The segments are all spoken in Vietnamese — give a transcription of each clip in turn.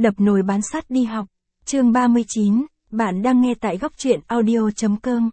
Đập nồi bán sắt đi học. Chương 39, bạn đang nghe tại góc truyện audio.com.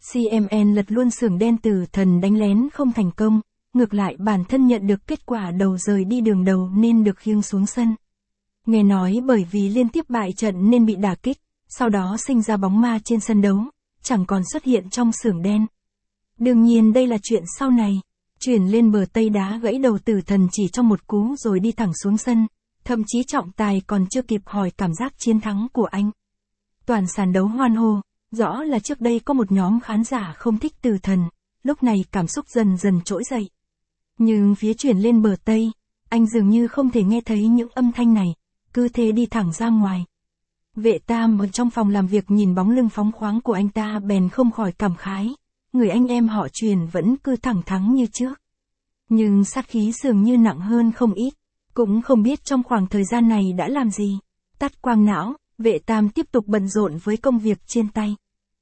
CMN lật luôn xưởng đen Tử Thần đánh lén không thành công, ngược lại bản thân nhận được kết quả đầu rời đi đường đầu nên được khiêng xuống sân. Nghe nói bởi vì liên tiếp bại trận nên bị đả kích, sau đó sinh ra bóng ma trên sân đấu, chẳng còn xuất hiện trong xưởng đen. Đương nhiên đây là chuyện sau này. Chuyển lên bờ Tây đá gãy đầu Tử Thần chỉ trong một cú rồi đi thẳng xuống sân. Thậm chí trọng tài còn chưa kịp hỏi cảm giác chiến thắng của anh. Toàn sàn đấu hoan hô, rõ là trước đây có một nhóm khán giả không thích Tử Thần, lúc này cảm xúc dần dần trỗi dậy. Nhưng phía chuyển lên bờ Tây, anh dường như không thể nghe thấy những âm thanh này, cứ thế đi thẳng ra ngoài. Vệ Tam ở trong phòng làm việc nhìn bóng lưng phóng khoáng của anh ta bèn không khỏi cảm khái, người anh em họ Truyền vẫn cứ thẳng thắn như trước. Nhưng sát khí dường như nặng hơn không ít. Cũng không biết trong khoảng thời gian này đã làm gì. Tắt quang não, Vệ Tam tiếp tục bận rộn với công việc trên tay.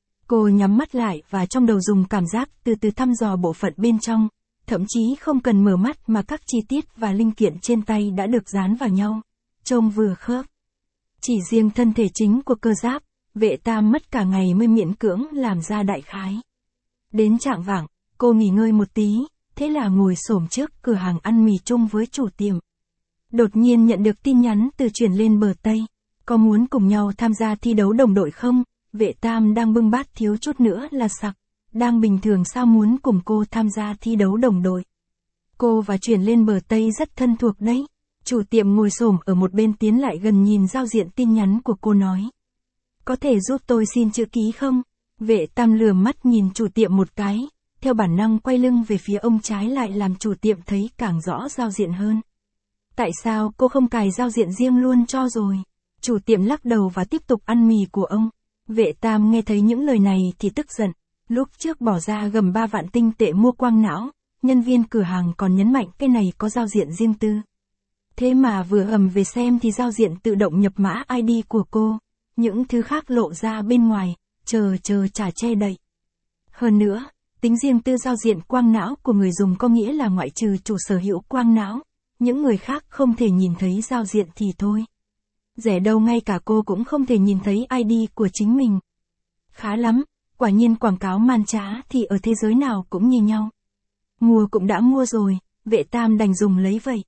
Cô nhắm mắt lại và trong đầu dùng cảm giác từ từ thăm dò bộ phận bên trong, thậm chí không cần mở mắt mà các chi tiết và linh kiện trên tay đã được dán vào nhau, trông vừa khớp. Chỉ riêng thân thể chính của cơ giáp, Vệ Tam mất cả ngày mới miễn cưỡng làm ra đại khái. Đến chạng vạng, cô nghỉ ngơi một tí, thế là ngồi xổm trước cửa hàng ăn mì chung với chủ tiệm. Đột nhiên nhận được tin nhắn từ Chuyển lên bờ Tây. Có muốn cùng nhau tham gia thi đấu đồng đội không? Vệ Tam đang bưng bát thiếu chút nữa là sặc. Đang bình thường sao muốn cùng cô tham gia thi đấu đồng đội? Cô và Chuyển lên bờ Tây rất thân thuộc đấy. Chủ tiệm ngồi xổm ở một bên tiến lại gần nhìn giao diện tin nhắn của cô nói. Có thể giúp tôi xin chữ ký không? Vệ Tam lườm mắt nhìn chủ tiệm một cái. Theo bản năng quay lưng về phía ông trái lại làm chủ tiệm thấy càng rõ giao diện hơn. Tại sao cô không cài giao diện riêng luôn cho rồi? Chủ tiệm lắc đầu và tiếp tục ăn mì của ông. Vệ Tam nghe thấy những lời này thì tức giận. Lúc trước bỏ ra gần 3 vạn tinh tệ mua quang não, nhân viên cửa hàng còn nhấn mạnh cái này có giao diện riêng tư. Thế mà vừa ầm về xem thì giao diện tự động nhập mã ID của cô. Những thứ khác lộ ra bên ngoài, chờ chả che đậy. Hơn nữa, tính riêng tư giao diện quang não của người dùng có nghĩa là ngoại trừ chủ sở hữu quang não. Những người khác không thể nhìn thấy giao diện thì thôi. Rẻ đâu ngay cả cô cũng không thể nhìn thấy ID của chính mình. Khá lắm, quả nhiên quảng cáo man trá thì ở thế giới nào cũng như nhau. Mua cũng đã mua rồi, Vệ Tam đành dùng lấy vậy.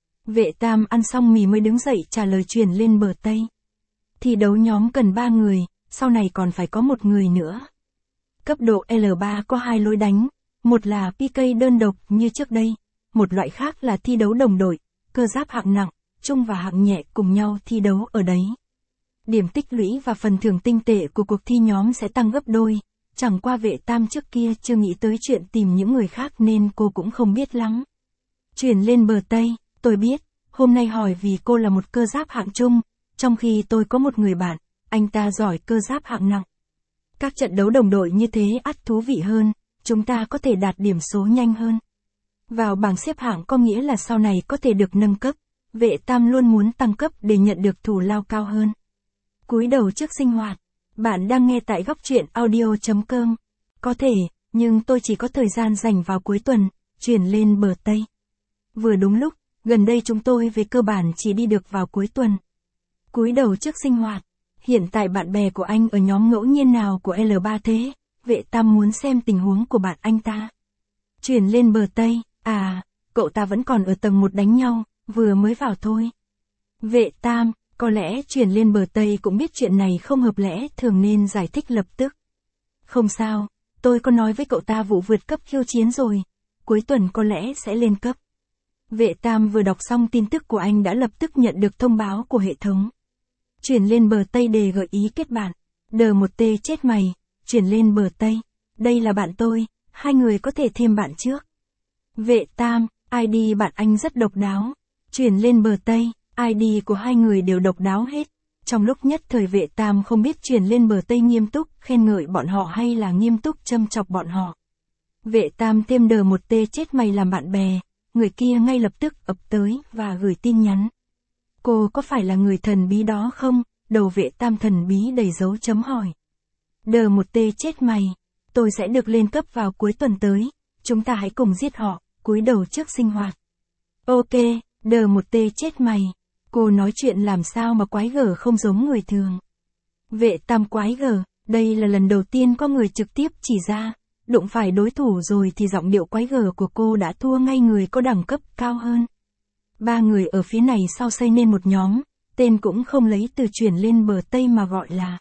Vệ Tam ăn xong mì mới đứng dậy trả lời Chuyển lên bờ Tây. Thi đấu nhóm cần 3 người, sau này còn phải có một người nữa. Cấp độ L3 có 2 lối đánh, một là PK đơn độc như trước đây. Một loại khác là thi đấu đồng đội, cơ giáp hạng nặng, trung và hạng nhẹ cùng nhau thi đấu ở đấy. Điểm tích lũy và phần thưởng tinh tệ của cuộc thi nhóm sẽ tăng gấp đôi, chẳng qua Vệ Tam trước kia chưa nghĩ tới chuyện tìm những người khác nên cô cũng không biết lắm. Chuyển lên bờ Tây, tôi biết, hôm nay hỏi vì cô là một cơ giáp hạng trung, trong khi tôi có một người bạn, anh ta giỏi cơ giáp hạng nặng. Các trận đấu đồng đội như thế ắt thú vị hơn, chúng ta có thể đạt điểm số nhanh hơn. Vào bảng xếp hạng có nghĩa là sau này có thể được nâng cấp, Vệ Tam luôn muốn tăng cấp để nhận được thù lao cao hơn. Cúi đầu trước sinh hoạt, bạn đang nghe tại góc truyện audio.com. Có thể, nhưng tôi chỉ có thời gian dành vào cuối tuần, Chuyển lên bờ Tây. Vừa đúng lúc, gần đây chúng tôi về cơ bản chỉ đi được vào cuối tuần. Cúi đầu trước sinh hoạt, hiện tại bạn bè của anh ở nhóm ngẫu nhiên nào của L3 thế? Vệ Tam muốn xem tình huống của bạn anh ta. Chuyển lên bờ Tây. À, cậu ta vẫn còn ở tầng 1 đánh nhau, vừa mới vào thôi. Vệ Tam, có lẽ Chuyển lên bờ Tây cũng biết chuyện này không hợp lẽ thường nên giải thích lập tức. Không sao, tôi có nói với cậu ta vụ vượt cấp khiêu chiến rồi, cuối tuần có lẽ sẽ lên cấp. Vệ Tam vừa đọc xong tin tức của anh đã lập tức nhận được thông báo của hệ thống. Chuyển lên bờ Tây đề gợi ý kết bạn. D1T chết mày, Chuyển lên bờ Tây. Đây là bạn tôi, hai người có thể thêm bạn trước. Vệ Tam, ID bạn anh rất độc đáo. Chuyển lên bờ Tây, ID của hai người đều độc đáo hết. Trong lúc nhất thời Vệ Tam không biết Chuyển lên bờ Tây nghiêm túc khen ngợi bọn họ hay là nghiêm túc châm chọc bọn họ. Vệ Tam thêm D1T chết mày làm bạn bè, người kia ngay lập tức ập tới và gửi tin nhắn. Cô có phải là người thần bí đó không? Đầu Vệ Tam thần bí đầy dấu chấm hỏi. D1T chết mày, tôi sẽ được lên cấp vào cuối tuần tới, chúng ta hãy cùng giết họ. Cúi đầu trước sinh hoạt. Ok, D1T chết mày. Cô nói chuyện làm sao mà quái gở không giống người thường. Vệ Tam quái gở, đây là lần đầu tiên có người trực tiếp chỉ ra, đụng phải đối thủ rồi thì giọng điệu quái gở của cô đã thua ngay người có đẳng cấp cao hơn. Ba người ở phía này sau xây nên một nhóm, tên cũng không lấy từ chuyển lên bờ Tây mà gọi là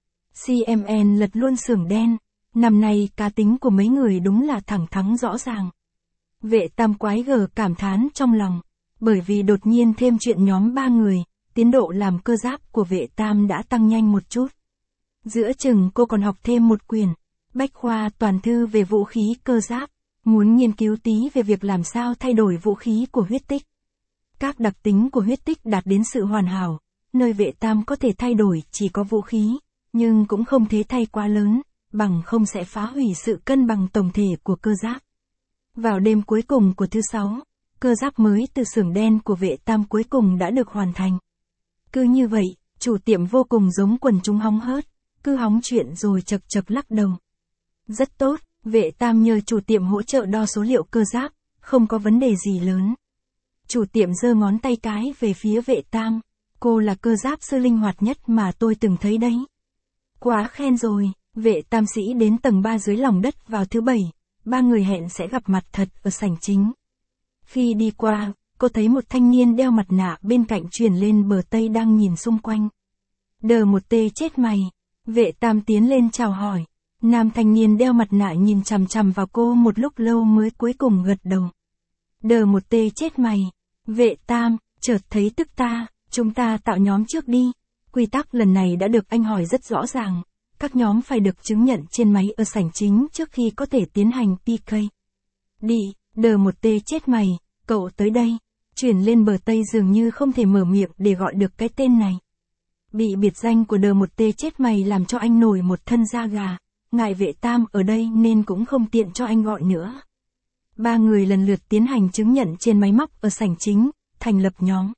CMN lật luôn xưởng đen. Năm nay cá tính của mấy người đúng là thẳng thắn rõ ràng. Vệ Tam quái gở cảm thán trong lòng, bởi vì đột nhiên thêm chuyện nhóm ba người, tiến độ làm cơ giáp của Vệ Tam đã tăng nhanh một chút. Giữa chừng cô còn học thêm một quyển bách khoa toàn thư về vũ khí cơ giáp, muốn nghiên cứu tí về việc làm sao thay đổi vũ khí của huyết tích. Các đặc tính của huyết tích đạt đến sự hoàn hảo, nơi Vệ Tam có thể thay đổi chỉ có vũ khí, nhưng cũng không thế thay quá lớn, bằng không sẽ phá hủy sự cân bằng tổng thể của cơ giáp. Vào đêm cuối cùng của thứ 6, cơ giáp mới từ xưởng đen của Vệ Tam cuối cùng đã được hoàn thành. Cứ như vậy, chủ tiệm vô cùng giống quần chúng hóng hớt, cứ hóng chuyện rồi chật chật lắc đầu. Rất tốt, Vệ Tam nhờ chủ tiệm hỗ trợ đo số liệu cơ giáp, không có vấn đề gì lớn. Chủ tiệm giơ ngón tay cái về phía Vệ Tam, cô là cơ giáp sư linh hoạt nhất mà tôi từng thấy đấy. Quá khen rồi, Vệ Tam sĩ đến tầng 3 dưới lòng đất vào thứ 7, ba người hẹn sẽ gặp mặt thật ở sảnh chính. Khi đi qua, cô thấy một thanh niên đeo mặt nạ bên cạnh chuyển lên bờ Tây đang nhìn xung quanh. Đờ một tê chết mày, Vệ Tam tiến lên chào hỏi. Nam thanh niên đeo mặt nạ nhìn chằm chằm vào cô một lúc lâu mới cuối cùng gật đầu. Đờ một tê chết mày, Vệ Tam, chợt thấy tức ta, chúng ta tạo nhóm trước đi. Quy tắc lần này đã được anh hỏi rất rõ ràng, các nhóm phải được chứng nhận trên máy ở sảnh chính trước khi có thể tiến hành PK. Đi, đờ một tê chết mày, cậu tới đây. Chuyển lên bờ Tây dường như không thể mở miệng để gọi được cái tên này. Bị biệt danh của đờ một tê chết mày làm cho anh nổi một thân da gà. Ngại Vệ Tam ở đây nên cũng không tiện cho anh gọi nữa. Ba người lần lượt tiến hành chứng nhận trên máy móc ở sảnh chính, thành lập nhóm.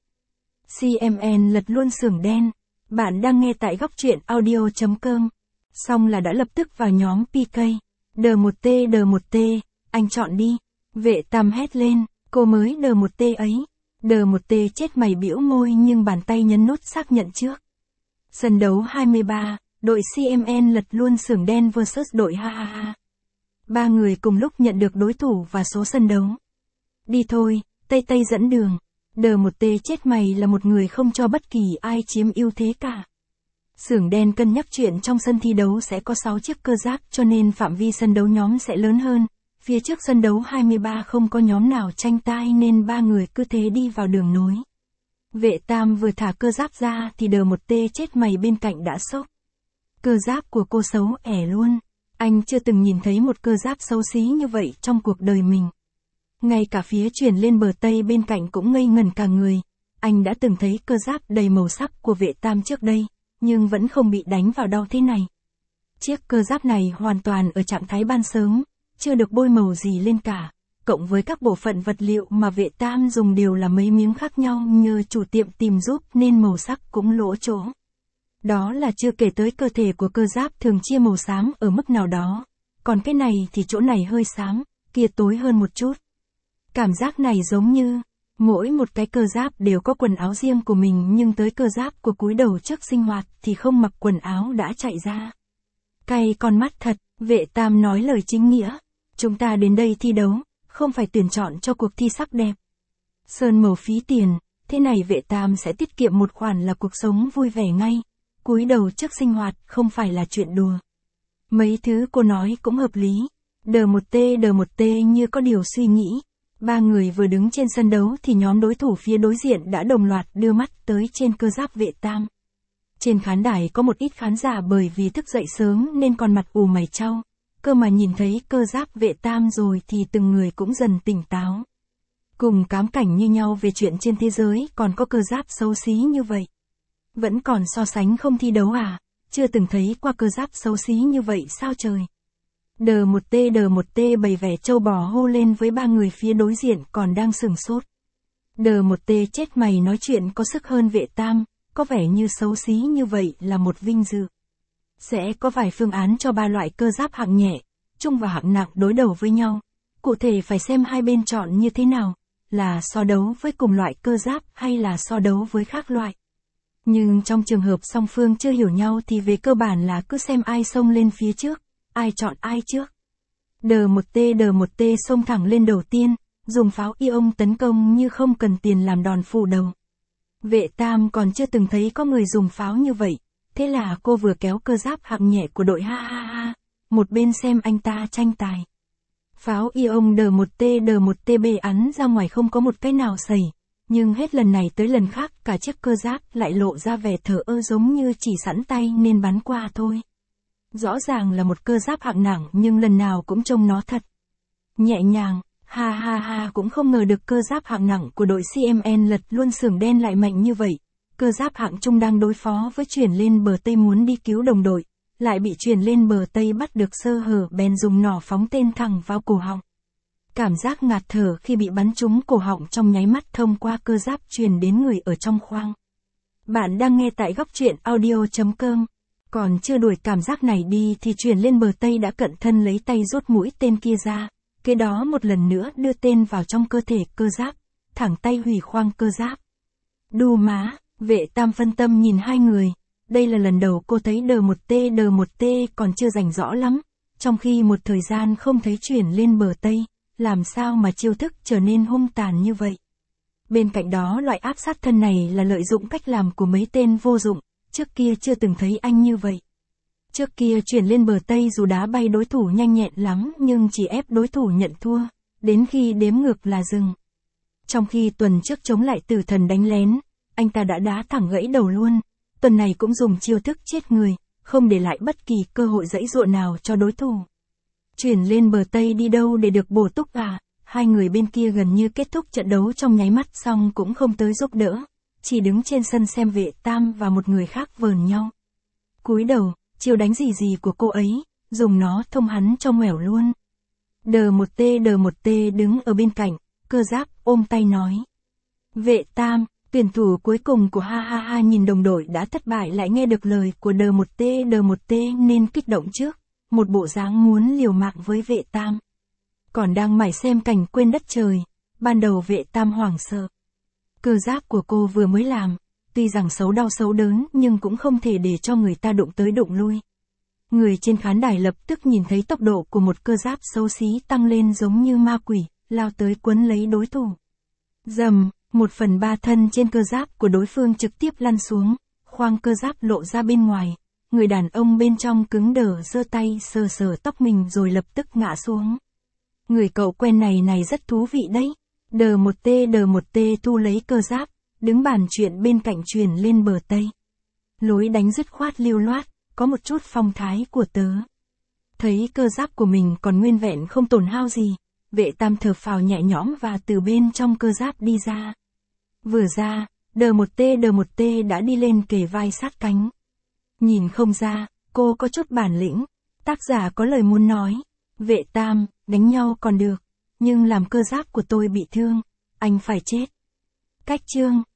CMN lật luôn xưởng đen. Bạn đang nghe tại góc truyện audio.com. Xong là đã lập tức vào nhóm PK. Đờ một t, anh chọn đi. Vệ Tam hét lên, cô mới đờ một t ấy. Đờ một t chết mày bĩu môi nhưng bàn tay nhấn nút xác nhận trước. Sân đấu 23. Đội CMN lật luôn xưởng đen vs đội ha ha ha. Ba người cùng lúc nhận được đối thủ và số sân đấu. Đi thôi, Tây Tây dẫn đường. Đờ một tê chết mày là một người không cho bất kỳ ai chiếm ưu thế cả. Xưởng đen cân nhắc chuyện trong sân thi đấu sẽ có 6 chiếc cơ giáp cho nên phạm vi sân đấu nhóm sẽ lớn hơn. Phía trước sân đấu 23 không có nhóm nào tranh tài nên ba người cứ thế đi vào đường nối. Vệ Tam vừa thả cơ giáp ra thì đờ một tê chết mày bên cạnh đã sốc. Cơ giáp của cô xấu ẻ luôn. Anh chưa từng nhìn thấy một cơ giáp xấu xí như vậy trong cuộc đời mình. Ngay cả phía chuyển lên bờ Tây bên cạnh cũng ngây ngẩn cả người. Anh đã từng thấy cơ giáp đầy màu sắc của Vệ Tam trước đây, nhưng vẫn không bị đánh vào đau thế này. Chiếc cơ giáp này hoàn toàn ở trạng thái ban sớm, chưa được bôi màu gì lên cả. Cộng với các bộ phận vật liệu mà Vệ Tam dùng đều là mấy miếng khác nhau nhờ chủ tiệm tìm giúp nên màu sắc cũng lỗ chỗ. Đó là chưa kể tới cơ thể của cơ giáp thường chia màu xám ở mức nào đó. Còn cái này thì chỗ này hơi xám, kia tối hơn một chút. Cảm giác này giống như, mỗi một cái cơ giáp đều có quần áo riêng của mình nhưng tới cơ giáp của cúi đầu trước sinh hoạt thì không mặc quần áo đã chạy ra. Cay con mắt thật, Vệ Tam nói lời chính nghĩa. Chúng ta đến đây thi đấu, không phải tuyển chọn cho cuộc thi sắc đẹp. Sơn màu phí tiền, thế này Vệ Tam sẽ tiết kiệm một khoản là cuộc sống vui vẻ ngay. Cúi đầu trước sinh hoạt không phải là chuyện đùa. Mấy thứ cô nói cũng hợp lý. Đờ một t như có điều suy nghĩ. Ba người vừa đứng trên sân đấu thì nhóm đối thủ phía đối diện đã đồng loạt đưa mắt tới trên cơ giáp Vệ Tam. Trên khán đài có một ít khán giả bởi vì thức dậy sớm nên còn mặt ù mày chau. Cơ mà nhìn thấy cơ giáp Vệ Tam rồi thì từng người cũng dần tỉnh táo. Cùng cám cảnh như nhau về chuyện trên thế giới còn có cơ giáp xấu xí như vậy. Vẫn còn so sánh không thi đấu à, chưa từng thấy qua cơ giáp xấu xí như vậy sao trời. Đờ một t bày vẻ trâu bò hô lên với ba người phía đối diện còn đang sửng sốt. Đờ một t chết mày nói chuyện có sức hơn Vệ Tam, có vẻ như xấu xí như vậy là một vinh dự. Sẽ có vài phương án cho ba loại cơ giáp hạng nhẹ, trung và hạng nặng đối đầu với nhau. Cụ thể phải xem hai bên chọn như thế nào. là so đấu với cùng loại cơ giáp hay là so đấu với khác loại. Nhưng trong trường hợp song phương chưa hiểu nhau thì về cơ bản là cứ xem ai xông lên phía trước, ai chọn ai trước. D1T xông thẳng lên đầu tiên, dùng pháo ion tấn công như không cần tiền làm đòn phủ đầu. Vệ Tam còn chưa từng thấy có người dùng pháo như vậy, thế là cô vừa kéo cơ giáp hạng nhẹ của đội ha ha ha, một bên xem anh ta tranh tài. Pháo ion D1T bắn ra ngoài không có một cái nào sẩy, nhưng hết lần này tới lần khác cả chiếc cơ giáp lại lộ ra vẻ thờ ơ giống như chỉ sẵn tay nên bắn qua thôi. Rõ ràng là một cơ giáp hạng nặng nhưng lần nào cũng trông nó thật nhẹ nhàng, ha ha ha cũng không ngờ được cơ giáp hạng nặng của đội CMN lật luôn xưởng đen lại mạnh như vậy. Cơ giáp hạng trung đang đối phó với chuyển lên bờ Tây muốn đi cứu đồng đội, lại bị chuyển lên bờ Tây bắt được sơ hở bèn dùng nỏ phóng tên thẳng vào cổ họng. Cảm giác ngạt thở khi bị bắn trúng cổ họng trong nháy mắt thông qua cơ giáp truyền đến người ở trong khoang. Bạn đang nghe tại góc truyện audio.com. Còn chưa đuổi cảm giác này đi thì chuyển lên bờ Tây đã cận thân lấy tay rút mũi tên kia ra, kế đó một lần nữa đưa tên vào trong cơ thể cơ giáp, thẳng tay hủy khoang cơ giáp. Đù má, Vệ Tam phân tâm nhìn hai người, đây là lần đầu cô thấy D1T còn chưa rành rõ lắm, trong khi một thời gian không thấy chuyển lên bờ Tây, làm sao mà chiêu thức trở nên hung tàn như vậy. Bên cạnh đó loại áp sát thân này là lợi dụng cách làm của mấy tên vô dụng, trước kia chưa từng thấy anh như vậy. Trước kia chuyển lên bờ Tây dù đá bay đối thủ nhanh nhẹn lắm nhưng chỉ ép đối thủ nhận thua, đến khi đếm ngược là dừng. Trong khi tuần trước chống lại tử thần đánh lén, anh ta đã đá thẳng gãy đầu luôn, tuần này cũng dùng chiêu thức chết người, không để lại bất kỳ cơ hội giãy giụa nào cho đối thủ. Chuyển lên bờ Tây đi đâu để được bổ túc à? Hai người bên kia gần như kết thúc trận đấu trong nháy mắt xong cũng không tới giúp đỡ, chỉ đứng trên sân xem Vệ Tam và một người khác vờn nhau. Cúi đầu, chiêu đánh gì của cô ấy, dùng nó thông hắn cho ngoẻo luôn. D1T đứng ở bên cạnh, cơ giáp ôm tay nói. Vệ Tam, tuyển thủ cuối cùng của ha ha ha nhìn đồng đội đã thất bại lại nghe được lời của D1T nên kích động trước, một bộ dáng muốn liều mạng với Vệ Tam. Còn đang mải xem cảnh quên đất trời, ban đầu Vệ Tam hoảng sợ. Cơ giáp của cô vừa mới làm, tuy rằng xấu đau xấu đớn nhưng cũng không thể để cho người ta đụng tới đụng lui. Người trên khán đài lập tức nhìn thấy tốc độ của một cơ giáp xấu xí tăng lên giống như ma quỷ, lao tới quấn lấy đối thủ. Dầm, 1/3 thân trên cơ giáp của đối phương trực tiếp lăn xuống, khoang cơ giáp lộ ra bên ngoài. Người đàn ông bên trong cứng đờ giơ tay sờ sờ tóc mình rồi lập tức ngã xuống. Người cậu quen này rất thú vị đấy. D1T thu lấy cơ giáp, đứng bàn chuyện bên cạnh truyền lên bờ Tây. Lối đánh dứt khoát lưu loát, có một chút phong thái của tớ. Thấy cơ giáp của mình còn nguyên vẹn không tổn hao gì, Vệ Tam thở phào nhẹ nhõm và từ bên trong cơ giáp đi ra. Vừa ra, D1T đã đi lên kề vai sát cánh. Nhìn không ra, cô có chút bản lĩnh. Tác giả có lời muốn nói. Vệ Tam, đánh nhau còn được, nhưng làm cơ giáp của tôi bị thương, anh phải chết. Cách chương